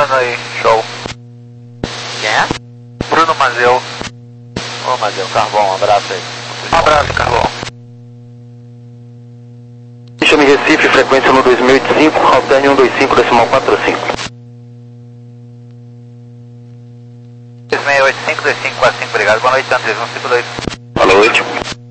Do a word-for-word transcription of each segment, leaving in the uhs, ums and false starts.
Bruno aí, show. Quem é? Bruno Mazeu. Ô, Mazeu, Carvão, um abraço aí. Um abraço, Carlão. Chame Recife, frequência no dois mil e oitenta e cinco, alterne cento e vinte e cinco, decimal quatro cinco. dois seis oito cinco, dois cinco quatro cinco, obrigado. Boa noite, André, um cinco dois. Boa noite.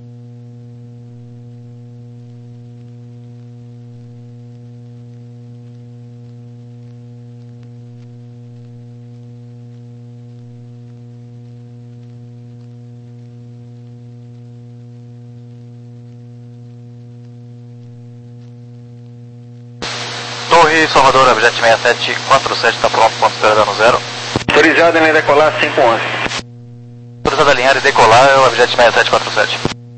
Torre Salvador, objeto seis sete quatro sete, está pronto, ponto esperando no zero. Autorizado em decolar cinco onze. Autorizado a alinhar e decolar, o objeto seis sete quatro sete.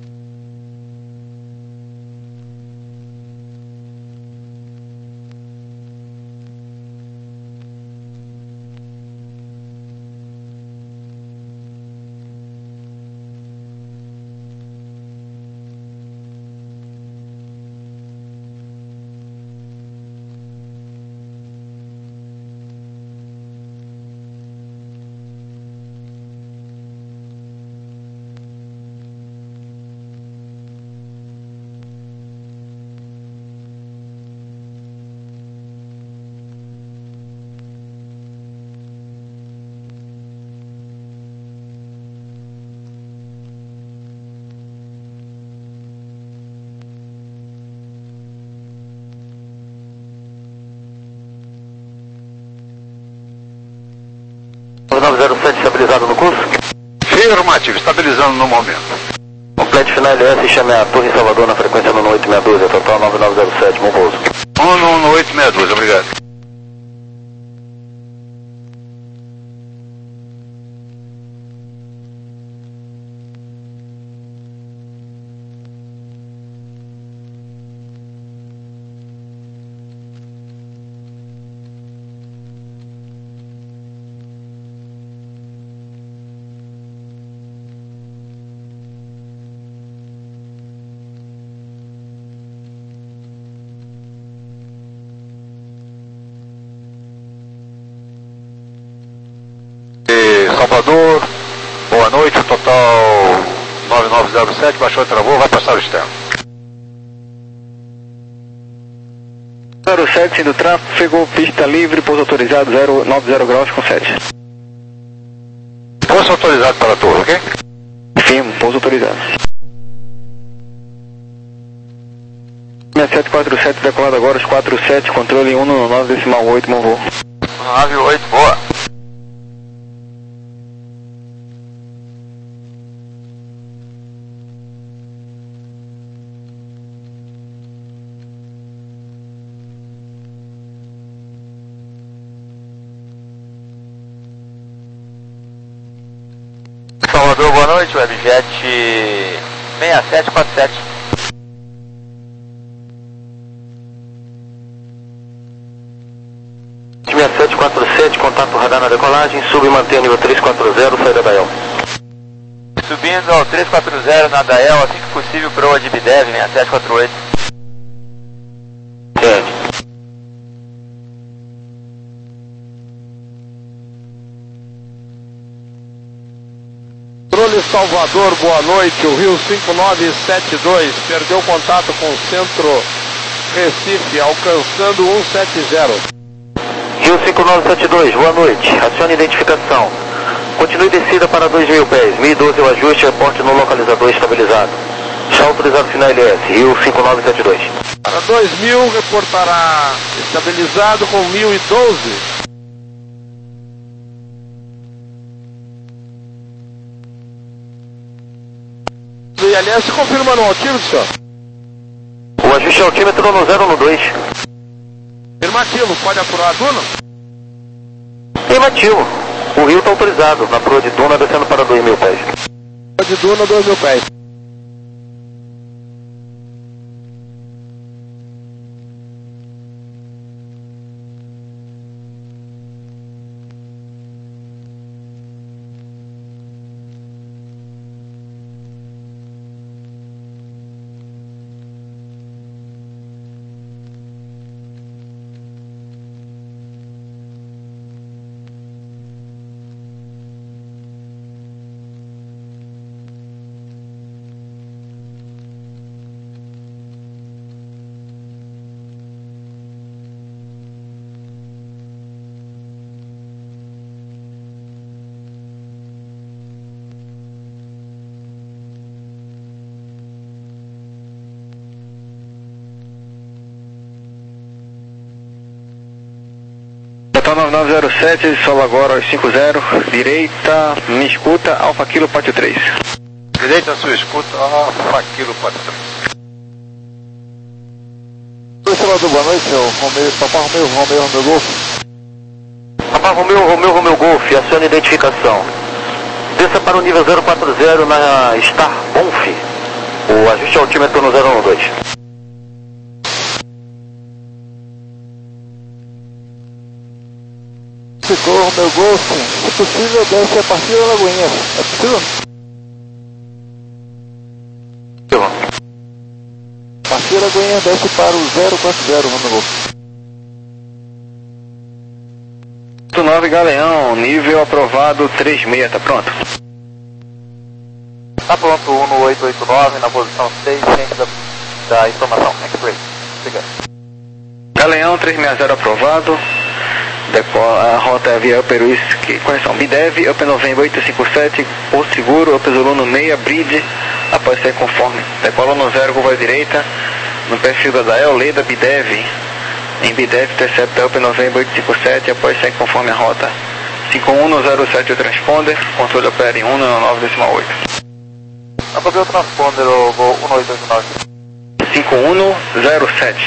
nove zero sete estabilizado no curso? Afirmativo, estabilizando no momento. Complete final L S e chame a Torre Salvador na frequência no oito seis dois, total nove nove zero sete, bom pouso. um no oito seis dois, obrigado. Salvador, boa noite, o total nove nove zero sete, baixou e travou, vai passar o externo. zero sete, indo tráfego, pista livre, pouso autorizado, zero nove zero graus com sete. Pouso autorizado para a torre, ok? Firme, pouso autorizado. seis sete quatro sete, decolado agora, os quatro sete, controle um no nove decimal oito, bom voo. nove oito, boa. Salvador, boa noite, Webjet seis sete quatro sete. seis sete quatro sete, contato radar na decolagem, sub e mantém nível três quatro zero, saída da El. Subindo ao três quatro zero na Dael, assim que possível, proa de Bidev, seis sete quatro oito. Entende. Controle Salvador, boa noite, o Rio cinco nove sete dois, perdeu contato com o centro Recife, alcançando um sete zero. Rio cinco nove sete dois, boa noite, acione identificação. Continue descida para dois mil pés, mil e doze o ajuste, reporte no localizador estabilizado. Já autorizado final L S, Rio cinco nove sete dois. Para dois mil, reportará estabilizado com mil e doze. Do I L S confirma no altímetro, senhor? O ajuste altímetro no zero no dois. Afirmativo, pode apurar a Duna? Afirmativo. O rio está autorizado, na proa de Duna descendo para dois mil pés. De Duna, dois mil pés. Total nove nove zero sete, solo agora aos cinco zero, direita, me escuta, Alfa Kilo Pátio três. Direita, sua escuta, Alfa Kilo Pátio três. Observador, boa noite, o Romeu, Papai Romeu, Romeu, Romeu Golf. Papai Romeu, Romeu, Romeu Golf, acione identificação. Desça para o nível zero quatro zero na Star Bonf. O ajuste altímetro no zero um dois. Ficou Romeu Golf, se possível desce a partir da Lagoinha, é possível? A partir da Lagoinha desce para o zero quatro zero, Romeu Golf. nove Galeão, nível aprovado três seis, tá pronto? Tá pronto, um no oito oito nove, na posição seis, ciente da, da informação X-Ray. Obrigado. Galeão três seis zero aprovado. Decola, a rota é via Upper Whisky, conexão B D E V, Upper November oito cinco sete, Porto Seguro, Upper Zulu no seis, Bridge, após ser conforme. Decola no zero, curva à direita, no perfil da Dael, Leda, B D E V. Em B D E V, intercepta Upper November oito cinco sete, após ser conforme a rota. cinco um zero sete o transponder, controle opera em um nove nove oito. Acabei o transponder, o voo um oito oito nove. cinco um zero sete.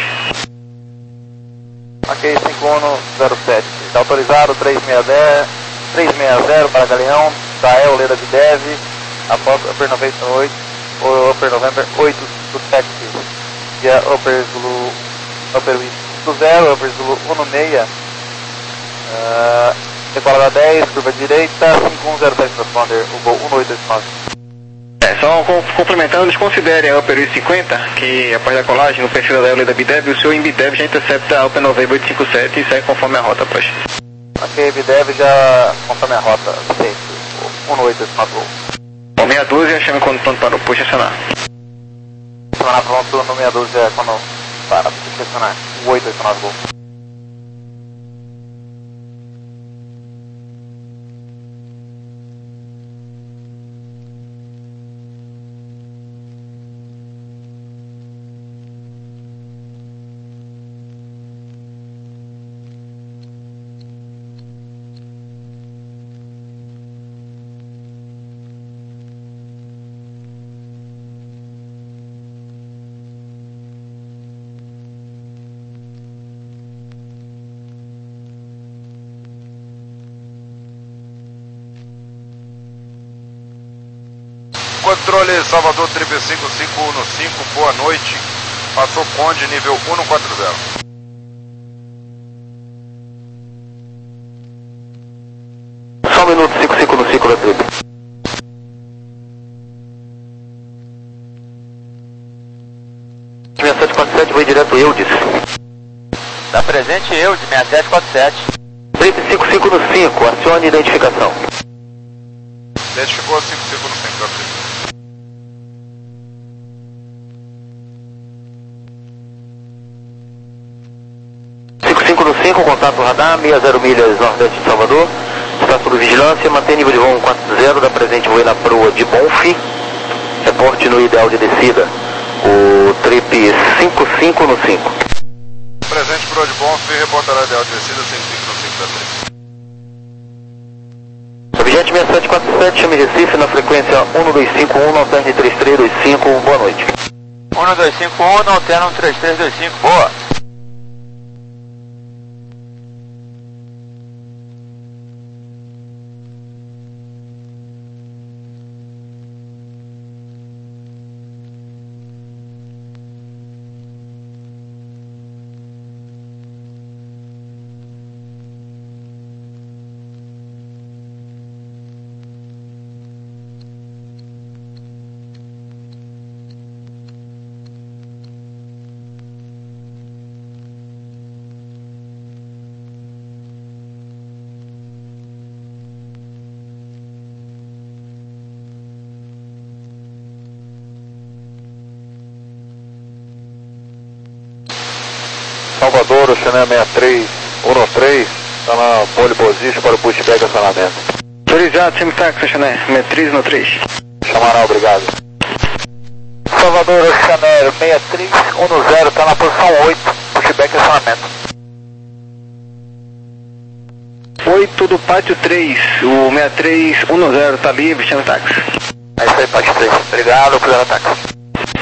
Ok, cinco um zero sete. Está autorizado três seis zero para Galeão, Dael, Leda, B D E V, após Upper noventa e oito, ou Upper November oito cinco sete, via Upper Zulu, Upper Whisky zero, Upper Zulu um seis, uh, decola da dez, curva direita, cinco um zero sete transponder, o voo um oito oito nove. É, só complementando, desconsidere a Upper cinquenta, que após da colagem no perfil da L da B D E V, o seu em B D E V já intercepta a Upper November oito cinco sete e segue conforme a rota, após. Ok, B D E V já conforme a rota, sim, um oito oito nove. Bom, meia dúzia, chame quando pronto para o push acionar. Acionar pronto no meia dúzia quando para push acionar, um oito oito nove. Controle Salvador triplo cinco cinco um cinco, boa noite. Passou Conde, nível um quatro zero. Só um minuto, cinco cinco no cinco da trip. seis sete quatro sete, vai direto Eudes. Tá presente Eudes, seis sete quatro sete. Trip cinco cinco no cinco, acione identificação. Identificou cinco cinco no cinco da trip. cinco cinco no cinco, contato radar, sessenta milhas nordeste de Salvador. Está sob vigilância, mantém nível de voo um quatro zero, da presente voo na proa de Bonf. Reporte no ideal de descida. O trip cinco cinco no cinco. Presente proa de Bonf, reportará ideal de descida cinco cinco no cinco da trip. Objeto seis sete quatro sete, chame Recife na frequência um dois cinco um, alterne três três dois cinco, boa noite. um dois cinco um, alterne três três dois cinco, boa. Salvador, Oceania sessenta e três um três, está na pole position para o pushback acionamento. Autorizado, Simtax, Oceania sessenta e três um três. Chamará, obrigado. Salvador, Oceania sessenta e três um zero, está na posição oito, pushback acionamento. oito do Pátio três, o seis três um zero está livre, chama táxi. É isso aí, Pátio três. Obrigado, cruzando táxi.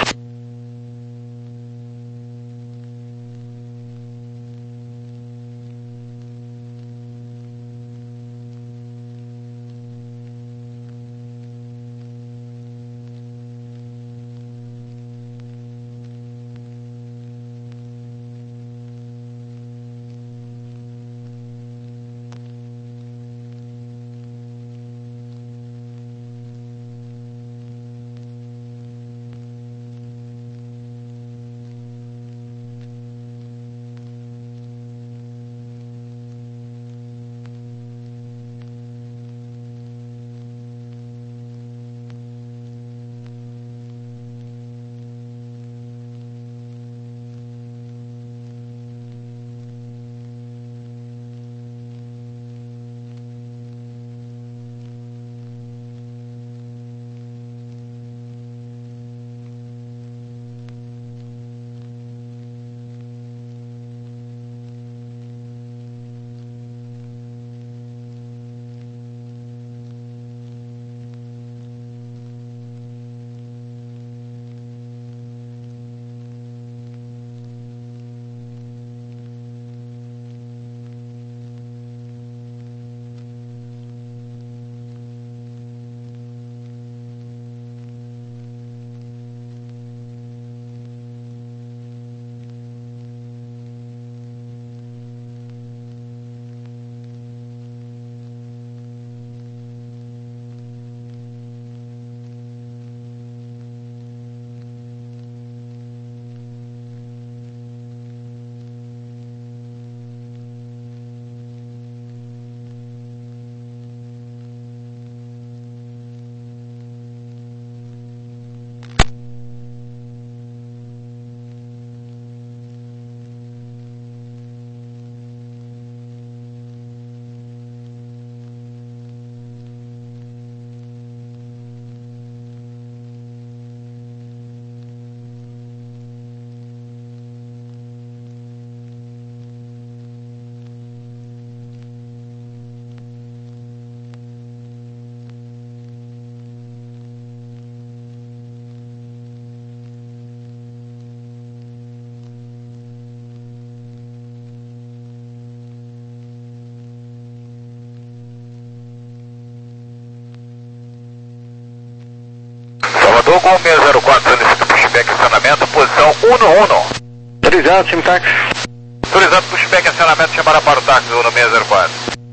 Salvador com seis zero quatro, solicita pushback acionamento, posição um no um. Autorizado, chama táxi. Autorizado pushback acionamento, chamará para o táxi um no seis zero quatro.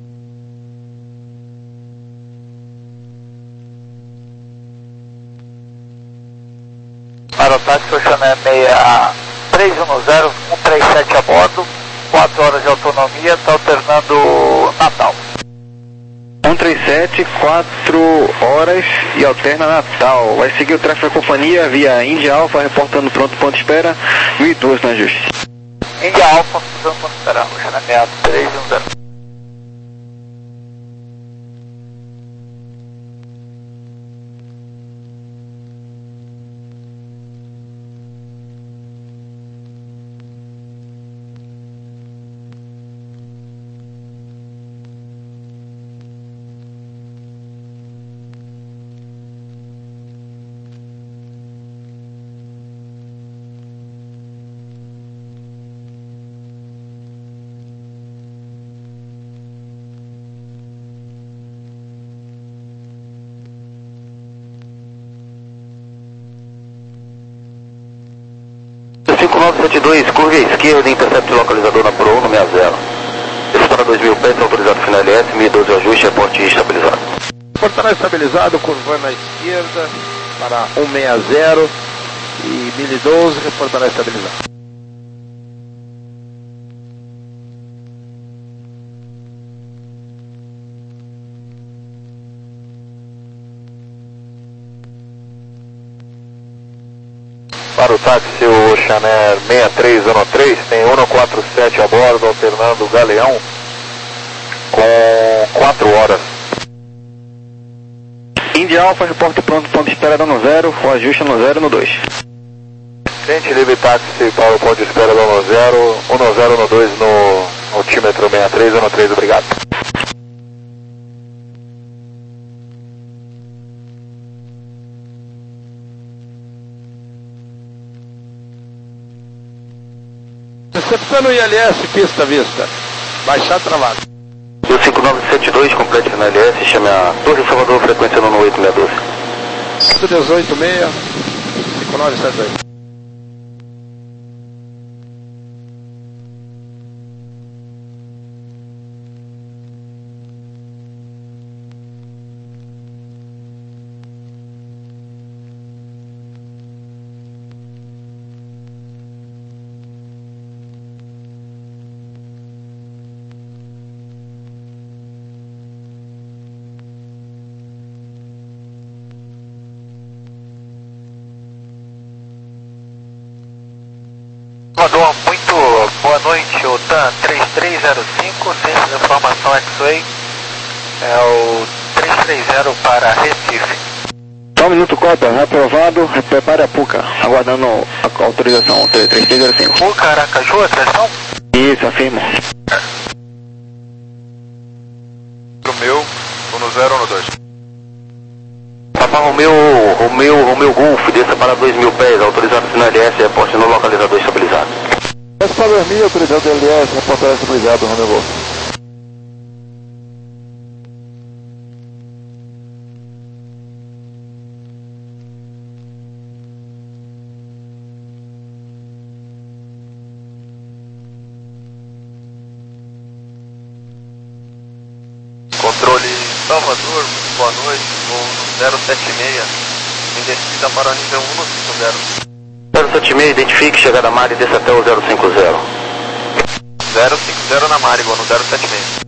Para o táxi, o Chanel seis três um zero, um três sete a bordo, quatro horas de autonomia, está alternando Natal. um três sete, quatro horas e alterna Natal. Vai seguir o tráfego da companhia via Índia Alfa, reportando pronto ponto de espera, mil e doze no ajuste. Índia Alfa, cruzando ponto de espera, o Chanel seis três um zero. cinco nove sete dois, curva à esquerda, intercepto localizador na Pro um no seis zero. Esse para dois mil pés, autorizado final L S, mil e doze ajuste, reporte estabilizado. Portará estabilizado, curvando à esquerda para um seis zero e mil e doze, reportará estabilizado. Para o táxi, o Chanel seis três um três, tem um quatro sete a bordo, alternando Galeão, com quatro horas. Índia Alfa, reporte pronto, ponto de espera no zero, o ajuste no zero no dois. Frente livre táxi para o ponto de espera do zero, um zero no dois no altímetro seis três um três, obrigado. Pista no I L S, pista vista. Baixar travado. Rio cinco nove sete dois, complete na I L S, chame a Torre Salvador, frequência no oito seis dois. dezoito seis, cinco nove sete dois. Salvador, muito boa noite, o T A M três três zero cinco, Ciência da Informação X-Way, é o três três zero para Recife. Só um minuto, cópia, aprovado, prepare a PUCA, aguardando a autorização três três zero cinco. PUCA Aracaju, atenção? Isso, afirmo. Romeu, um no zero, um no dois. Papa Romeu, Romeu, Romeu Golf, desça para dois mil pés, autorizado no L S, reporte no localizador estabilizado. Desce para dois mil, autorizado L S, reporte estabilizado, Romeu Golf. Controle Salvador, boa noite, voo no zero sete seis, em descida para o nível um no cinco zero. zero sete seis, identifique, chegada a Mari, desça até o zero cinco zero. zero cinco zero na Mari, voo no zero sete seis.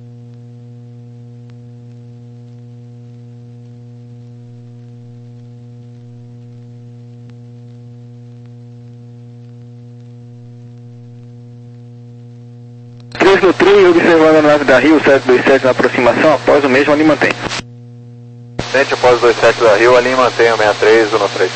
três no três, observando a nave da Rio sete dois sete na aproximação, após o mesmo ali mantém. Sente após dois sete da Rio, ali mantenha o sessenta e três, um no três.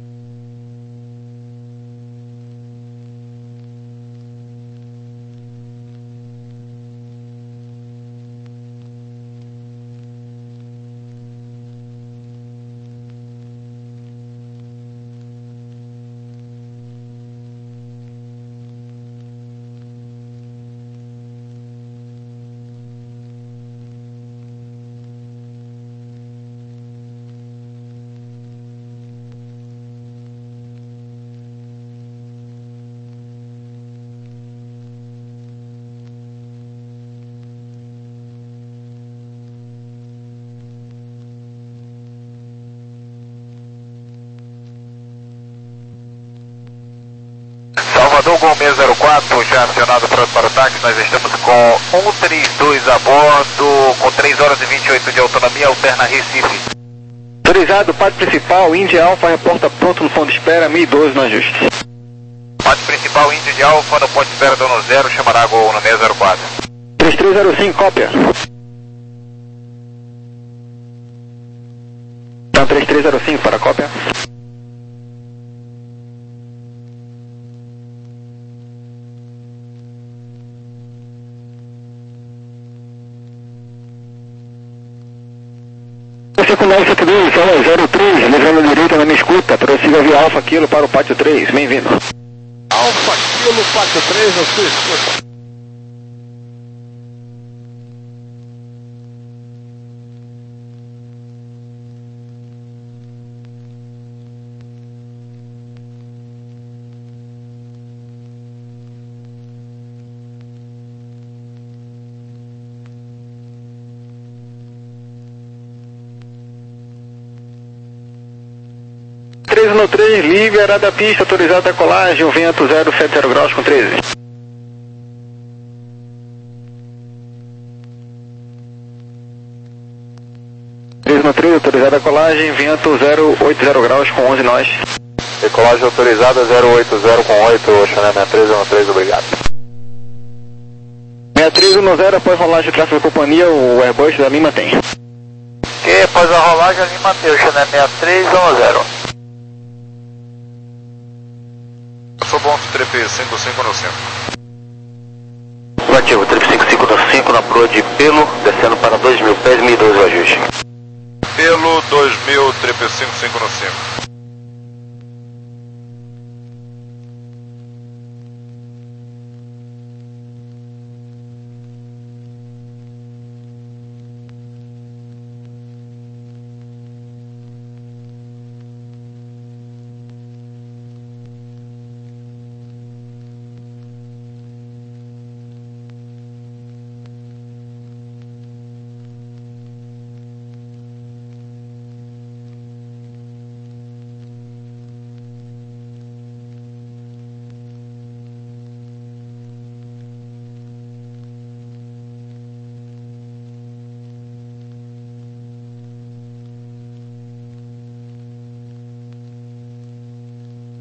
Salvador Gol seis zero quatro, já acionado pronto para o táxi, nós estamos com um três dois a bordo, com três horas e vinte e oito de autonomia, alterna Recife. Autorizado, parte principal, Índia Alfa, reporta pronto no fundo de espera, mil e doze no ajuste. Parte principal, Índia de Alfa, no ponto de espera dono zero, chamará Gol no seis zero quatro. três três zero cinco, cópia. Então, três três zero cinco para a cópia. cinco nove sete dois, sala zero três, levando a direita na minha escuta, prossiga via Alfa Kilo para o pátio três, bem-vindo. Alfa Kilo, pátio três, na sua escuta. três no três, liberada a pista, autorizada a colagem, o vento zero sete zero graus com treze. três no três, autorizada a colagem, vento zero oito zero graus com onze nós. Decolagem autorizada zero oito zero com oito, Chanel sessenta e três um três, obrigado. sessenta e três um zero, após rolagem de tráfego da companhia, o Airbus da mim mantém. Ok, após a rolagem ali mantém o Chanel sessenta e três um zero. Sou bom, Trip cinco cinco no cinco. Ativo, Trip cinco cinco no cinco na proa de Pelo, descendo para dois mil pés, mil e doze o ajuste. Pelo dois mil, Trip cinco cinco no cinco.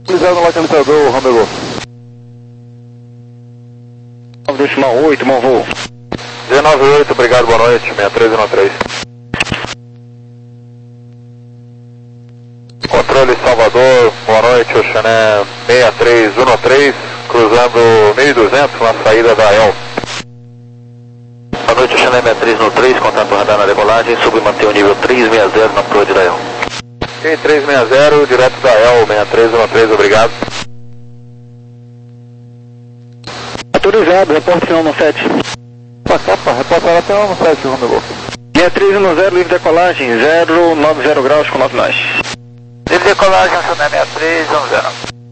Utilizado no localizador, Romeo Golf. nove decimal oito, bom voo. dezenove oito, obrigado, boa noite, sessenta e três zero três. Controle Salvador, boa noite, Oxané sessenta e três um três, cruzando mil e duzentos na saída da E L. Boa noite, Oxané sessenta e três um três, contato radar na decolagem, sub e mantém o nível trezentos e sessenta na proa de da E L. Ok, trezentos e sessenta, direto da E L, sessenta e três um três, obrigado. Autorizado, reporte final no sete. Opa, opa, reportado até no sete, Romeo Golf. sessenta e três um zero, livre decolagem, zero nove zero graus com nove nós. Livre decolagem, Oxané sessenta e três um zero.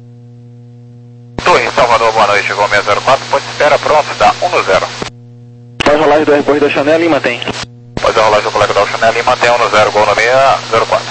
Torre Salvador, boa noite, chegou seis zero quatro, pode espera, pronto, dá um zero. Faz rolagem do aeroporto da Chanel e mantém. Pode rolar do colega da Chanel e mantém um zero, gol no seis zero quatro.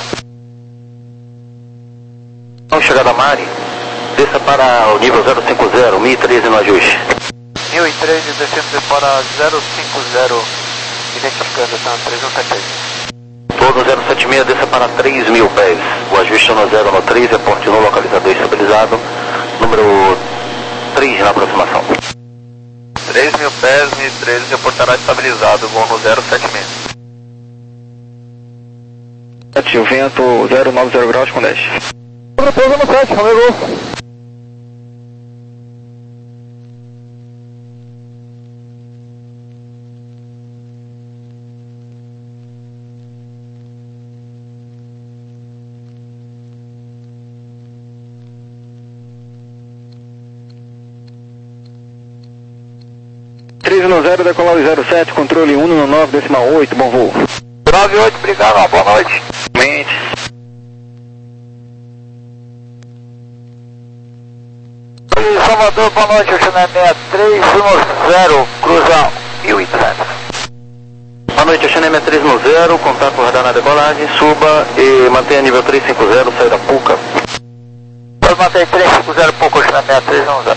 Então, chegada a Mari, desça para o nível zero cinco zero, mil e treze no ajuste. mil e treze, descendo para zero cinco zero, identificando, tá? três um sete seis. Todo zero sete seis, desça para três mil pés. O ajuste no zero no três, reporte no localizador estabilizado. Número três na aproximação. três mil pés, mil e treze, reportará estabilizado, voo no zero sete seis. O vento zero nove zero graus com dez. Repouso no sete, Romeo Golf. três um zero, decolado zero sete, controle um no nove decimal oito, bom voo. nove oito, obrigado, boa noite. Mente. Salvador, boa noite, Oxané sessenta e três um zero, cruza mil e duzentos. Boa noite, Oxané sessenta e três um zero, contato radar na decolagem, suba e mantenha nível trezentos e cinquenta, saída Puca. Pode manter trezentos e cinquenta, pouco, Oxané sessenta e três um zero.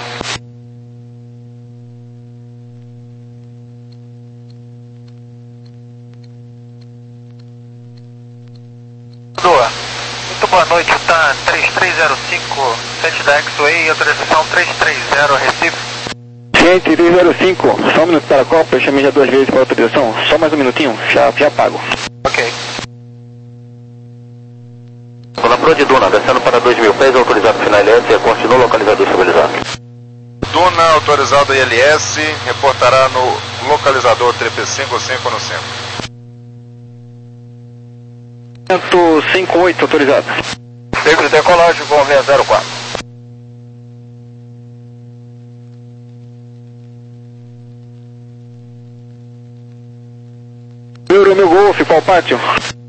Muito boa noite, T A M três três zero cinco, sete da X-Way, autorização três três zero, Recife. Gente, três zero cinco, só um minuto para a Copa, eu chamei já duas vezes para a autorização, só mais um minutinho, já, já pago. Ok. Estou na proa de Duna, descendo para dois mil pés, autorizado final L S, reporte no localizador estabilizado. Duna, autorizado I L S, reportará no localizador triplo cinco cinco no centro. cento e cinquenta e oito, autorizado. Livre decolagem, voo seis zero quatro. Euro meu Golf, qual pátio?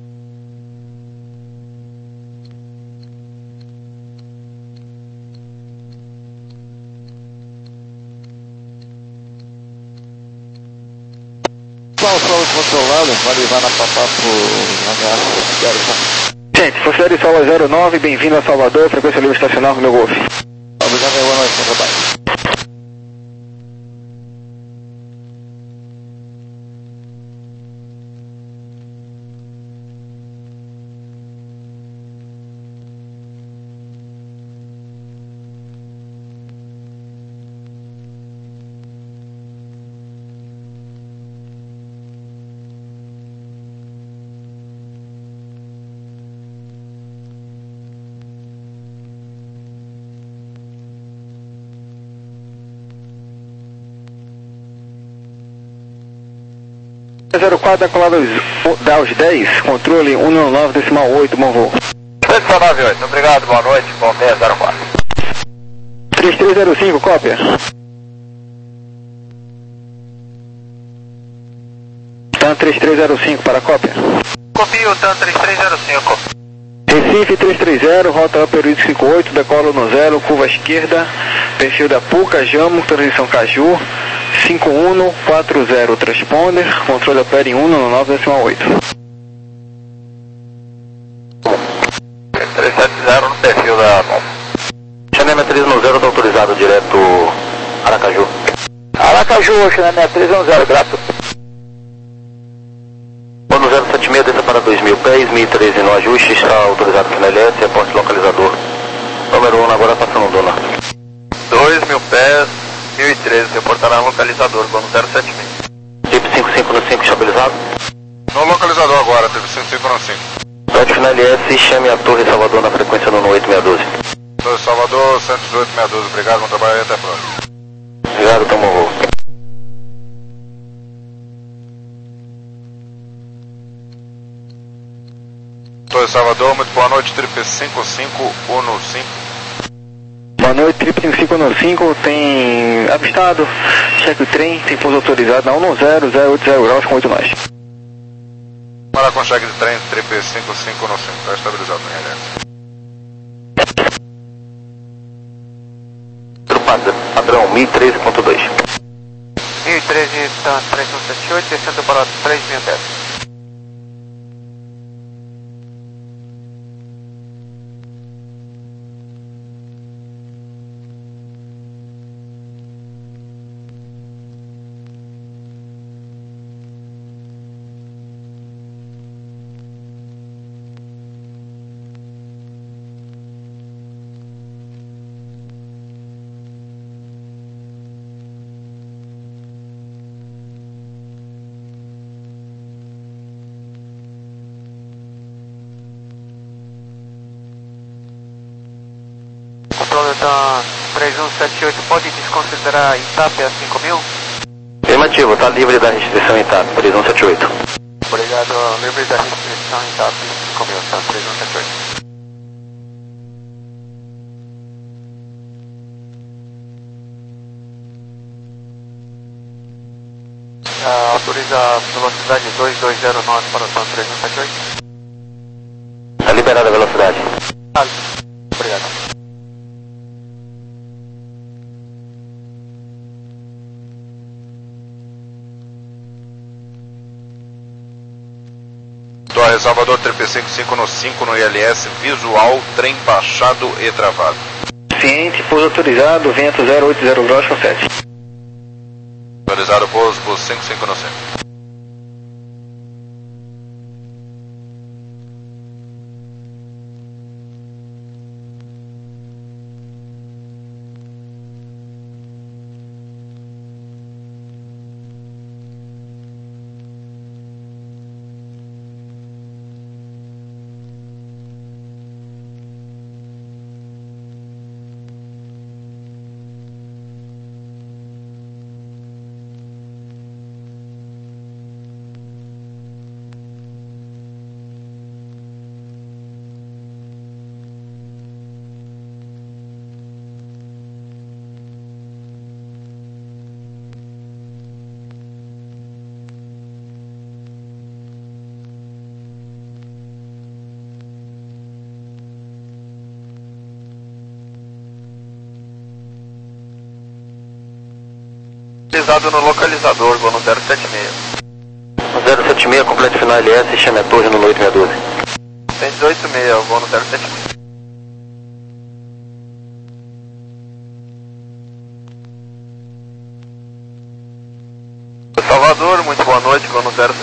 Qual solo controlado? Vai levar na papapo ameaça zero um. Gente, Sociedade Sola zero nove, bem-vindo a Salvador, frequência livre estacional no meu Golf. Obrigado, boa noite, bom trabalho. zero quatro, decolado Daus dez, controle um nove decimal oito, bom voo. nove oito, obrigado, boa noite, bom seis zero quatro. três três zero cinco, cópia. T A M três três zero cinco, para cópia. Copia o T A M três três zero cinco. Recife três três zero, rota Upper Wind cinco oito, decola no zero, curva esquerda, perfil da Puca, Jamo, transição Caju, cinco um quatro zero, transponder, controle opera em um no nove decimal oito. três sete zero no perfil da Chanel três um zero, está autorizado direto Aracaju. Aracaju, Chanel três um zero, grato. Ano zero sete seis, desça para dois mil pés, mil e treze no ajuste, está autorizado final L S, reporte localizador. Número um, agora passando Londona. dois mil pés, mil e treze, reportará localizador, voo no zero sete seis. Trip cinco cinco no cinco estabilizado. No localizador agora, teve cinco cinco no cinco. Norte Final L S, chame a Torre Salvador na frequência no oito seis um dois. Torre Salvador, cento e dezoito, seiscentos e doze, obrigado, bom trabalho e até a próxima. Obrigado, tamo voo. Torre Salvador, muito boa noite, Trip cinco cinco um cinco. Boa noite, Trip cinco cinco um cinco, tem avistado, cheque o trem, tem pouso autorizado na um zero zero oito zero graus com oito nós. Para com cheque de trem, Trip cinco cinco um cinco, está estabilizado no R S. Padrão mil e treze ponto dois. mil e treze, está três um sete oito, descendo para três mil e dez. Da três um sete oito, pode desconsiderar I T A P a cinco mil? Afirmativo, está livre da restrição em T A P, três um sete oito. Obrigado, livre da restrição em T A P cinco mil, tá, três um sete oito. Uh, autoriza a velocidade dois dois zero nove para o três um sete oito. Está liberada a velocidade. Ah, obrigado. Torre Salvador, Trip cinco cinco no cinco no I L S, visual, trem baixado e travado. Ciente, pouso autorizado, vento zero oito zero graus com sete. Autorizado pouso, pouso cinco cinco no cinco. Utilizado no localizador, voo no zero sete seis. zero sete seis, completo final L S, chame a Torre no oito seis um dois. cento e dezoito seis, voo no zero sete seis. Salvador, muito boa noite, voo no zero sete seis.